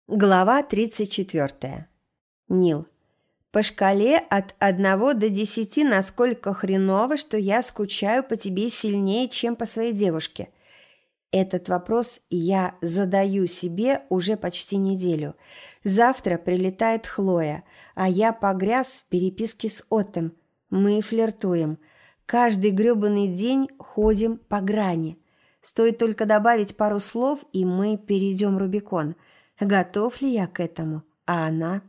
Глава 34. Нил. По шкале от 1 до 10, насколько хреново, что я скучаю по тебе сильнее, чем по своей девушке? Этот вопрос я задаю себе уже почти неделю. Завтра прилетает Хлоя, а я погряз в переписке с Оттом. Мы флиртуем. Каждый грёбаный день ходим по грани. Стоит только добавить пару слов, и мы перейдем Рубикон. Готов ли я к этому? А она?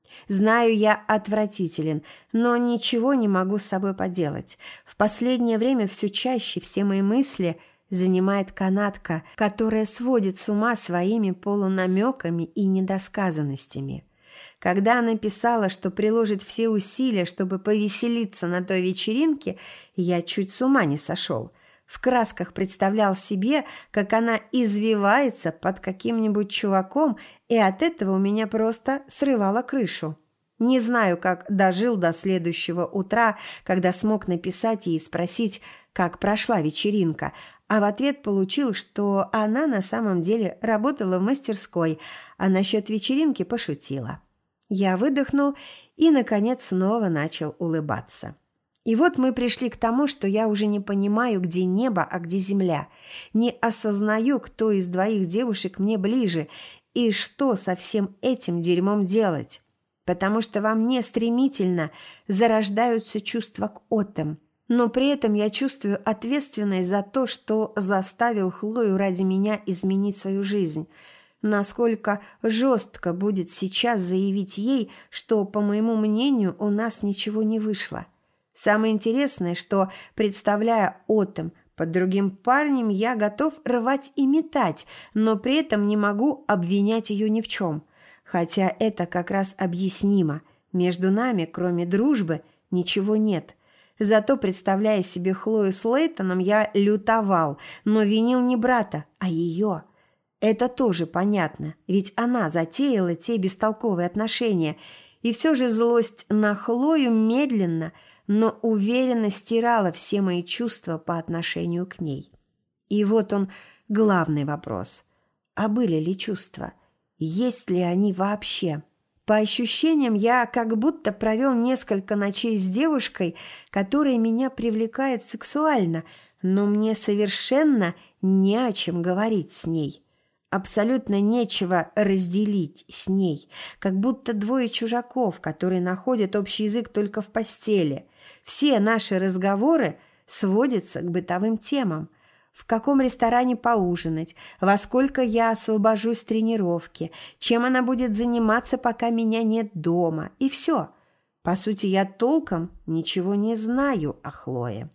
Знаю, я отвратителен, но ничего не могу с собой поделать. В последнее время все чаще все мои мысли занимает канатка, которая сводит с ума своими полунамеками и недосказанностями. Когда она писала, что приложит все усилия, чтобы повеселиться на той вечеринке, я чуть с ума не сошел. В красках представлял себе, как она извивается под каким-нибудь чуваком, и от этого у меня просто срывало крышу. Не знаю, как дожил до следующего утра, когда смог написать ей и спросить, как прошла вечеринка, а в ответ получил, что она на самом деле работала в мастерской, а насчет вечеринки пошутила. Я выдохнул и, наконец, снова начал улыбаться. И вот мы пришли к тому, что я уже не понимаю, где небо, а где земля. Не осознаю, кто из двоих девушек мне ближе и что со всем этим дерьмом делать. Потому что во мне стремительно зарождаются чувства к Оттам. Но при этом я чувствую ответственность за то, что заставил Хлою ради меня изменить свою жизнь. Насколько жестко будет сейчас заявить ей, что, по моему мнению, у нас ничего не вышло. Самое интересное, что, представляя Оттам под другим парнем, я готов рвать и метать, но при этом не могу обвинять ее ни в чем. Хотя это как раз объяснимо. Между нами, кроме дружбы, ничего нет. Зато, представляя себе Хлою с Лейтоном, я лютовал, но винил не брата, а ее. Это тоже понятно, ведь она затеяла те бестолковые отношения, и все же злость на Хлою медленно, но уверенно стирала все мои чувства по отношению к ней. И вот он, главный вопрос. А были ли чувства? Есть ли они вообще? По ощущениям, я как будто провел несколько ночей с девушкой, которая меня привлекает сексуально, но мне совершенно не о чем говорить с ней. Абсолютно нечего разделить с ней, как будто двое чужаков, которые находят общий язык только в постели. Все наши разговоры сводятся к бытовым темам. В каком ресторане поужинать, во сколько я освобожусь с тренировки, чем она будет заниматься, пока меня нет дома, и все. По сути, я толком ничего не знаю о Хлое.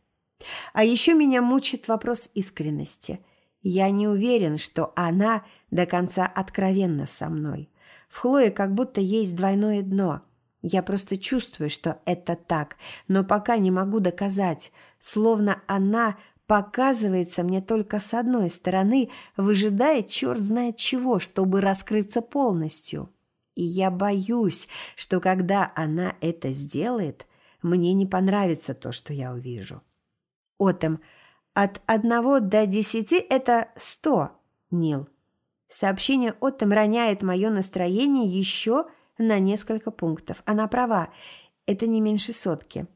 А еще меня мучит вопрос искренности. Я не уверен, что она до конца откровенна со мной. В Хлое как будто есть двойное дно. Я просто чувствую, что это так, но пока не могу доказать. Словно она показывается мне только с одной стороны, выжидая черт знает чего, чтобы раскрыться полностью. И я боюсь, что когда она это сделает, мне не понравится то, что я увижу. Оттам. От 1 до 10 – это 100, Нил. Сообщение Оттам роняет мое настроение еще на несколько пунктов. Она права, это не меньше 100.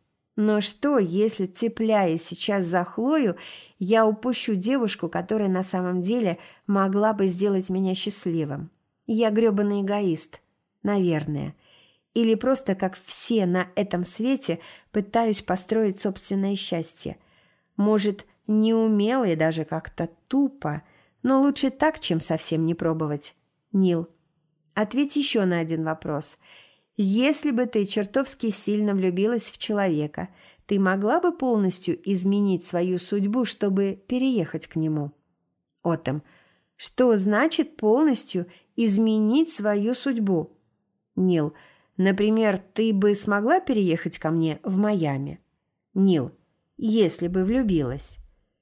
Но что, если, цепляясь сейчас за Хлою, я упущу девушку, которая на самом деле могла бы сделать меня счастливым? Я грёбаный эгоист, наверное. Или просто, как все на этом свете, пытаюсь построить собственное счастье. Может, неумело и даже как-то тупо, но лучше так, чем совсем не пробовать. Нил, ответь еще на один вопрос. Если бы ты чертовски сильно влюбилась в человека, ты могла бы полностью изменить свою судьбу, чтобы переехать к нему? Оттам, что значит полностью изменить свою судьбу? Нил, например, ты бы смогла переехать ко мне в Майами? Нил, если бы влюбилась.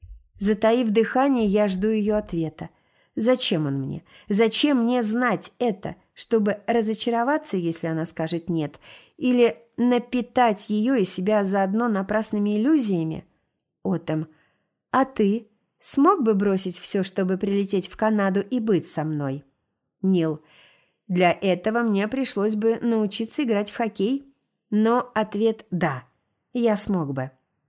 Затаив дыхание, я жду ее ответа. Зачем он мне? Зачем мне знать это, чтобы разочароваться, если она скажет «нет», или напитать ее и себя заодно напрасными иллюзиями? Оттам, а ты смог бы бросить все, чтобы прилететь в Канаду и быть со мной? Нил, Для этого мне пришлось бы научиться играть в хоккей. Но ответ «да», я смог бы.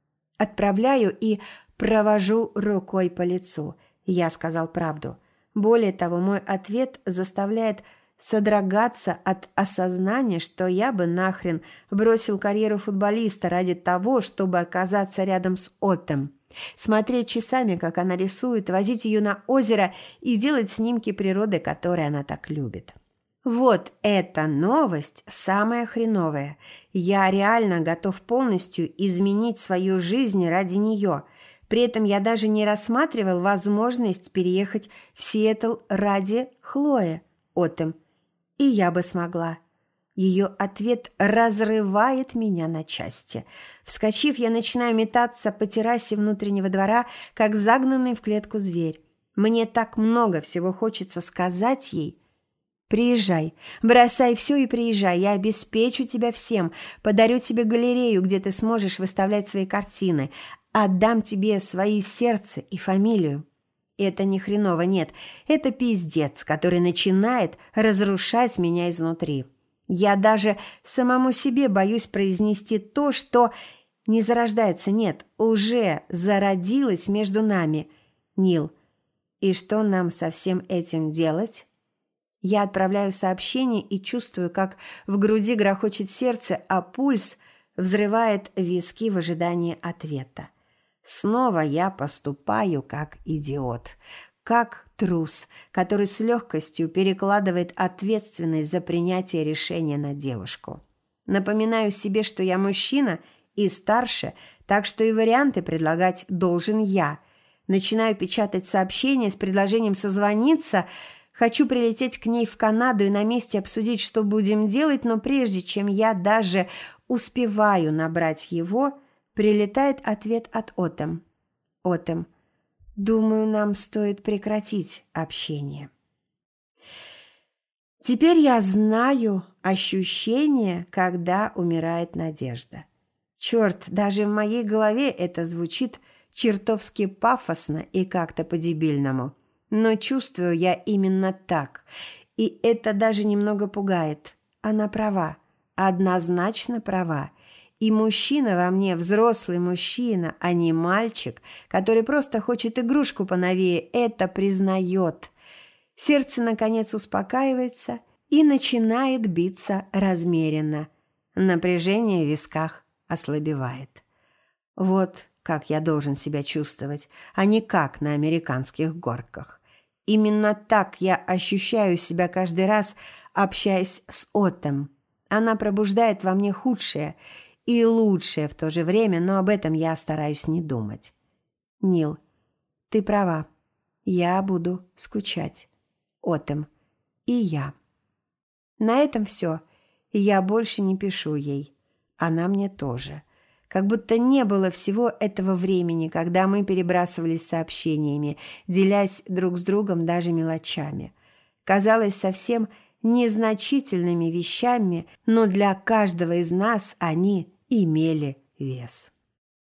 Отправляю и провожу рукой по лицу. Я сказал правду. Более того, мой ответ заставляет содрогаться от осознания, что я бы нахрен бросил карьеру футболиста ради того, чтобы оказаться рядом с Оттом. Смотреть часами, как она рисует, возить ее на озеро и делать снимки природы, которые она так любит. Вот эта новость самая хреновая. Я реально готов полностью изменить свою жизнь ради нее. При этом я даже не рассматривал возможность переехать в Сиэтл ради Хлои Оттом. И я бы смогла. Ее ответ разрывает меня на части. Вскочив, я начинаю метаться по террасе внутреннего двора, как загнанный в клетку зверь. Мне так много всего хочется сказать ей. «Приезжай, бросай все и приезжай, я обеспечу тебя всем, подарю тебе галерею, где ты сможешь выставлять свои картины, отдам тебе свои сердце и фамилию». Это не хреново, нет, это пиздец, который начинает разрушать меня изнутри. Я даже самому себе боюсь произнести то, что не зарождается, нет, уже зародилось между нами. Нил, и что нам со всем этим делать? Я отправляю сообщение и чувствую, как в груди грохочет сердце, а пульс взрывает виски в ожидании ответа. Снова я поступаю как идиот, как трус, который с легкостью перекладывает ответственность за принятие решения на девушку. Напоминаю себе, что я мужчина и старше, так что и варианты предлагать должен я. Начинаю печатать сообщения с предложением созвониться. Хочу прилететь к ней в Канаду и на месте обсудить, что будем делать, но прежде чем я даже успеваю набрать его, прилетает ответ от Оттом. Оттом: «Думаю, нам стоит прекратить общение». Теперь я знаю ощущение, когда умирает надежда. Черт, даже в моей голове это звучит чертовски пафосно и как-то по-дебильному. Но чувствую я именно так. И это даже немного пугает. Она права. Однозначно права. И мужчина во мне, взрослый мужчина, а не мальчик, который просто хочет игрушку поновее, это признает. Сердце, наконец, успокаивается и начинает биться размеренно. Напряжение в висках ослабевает. Вот как я должен себя чувствовать, а не как на американских горках. Именно так я ощущаю себя каждый раз, общаясь с Оттом. Она пробуждает во мне худшее и лучшее в то же время, но об этом я стараюсь не думать. Нил, ты права. Я буду скучать. Оттом. И я. На этом все. Я больше не пишу ей. Она мне тоже. Как будто не было всего этого времени, когда мы перебрасывались сообщениями, делясь друг с другом даже мелочами. Казалось, совсем незначительными вещами, но для каждого из нас они имели вес.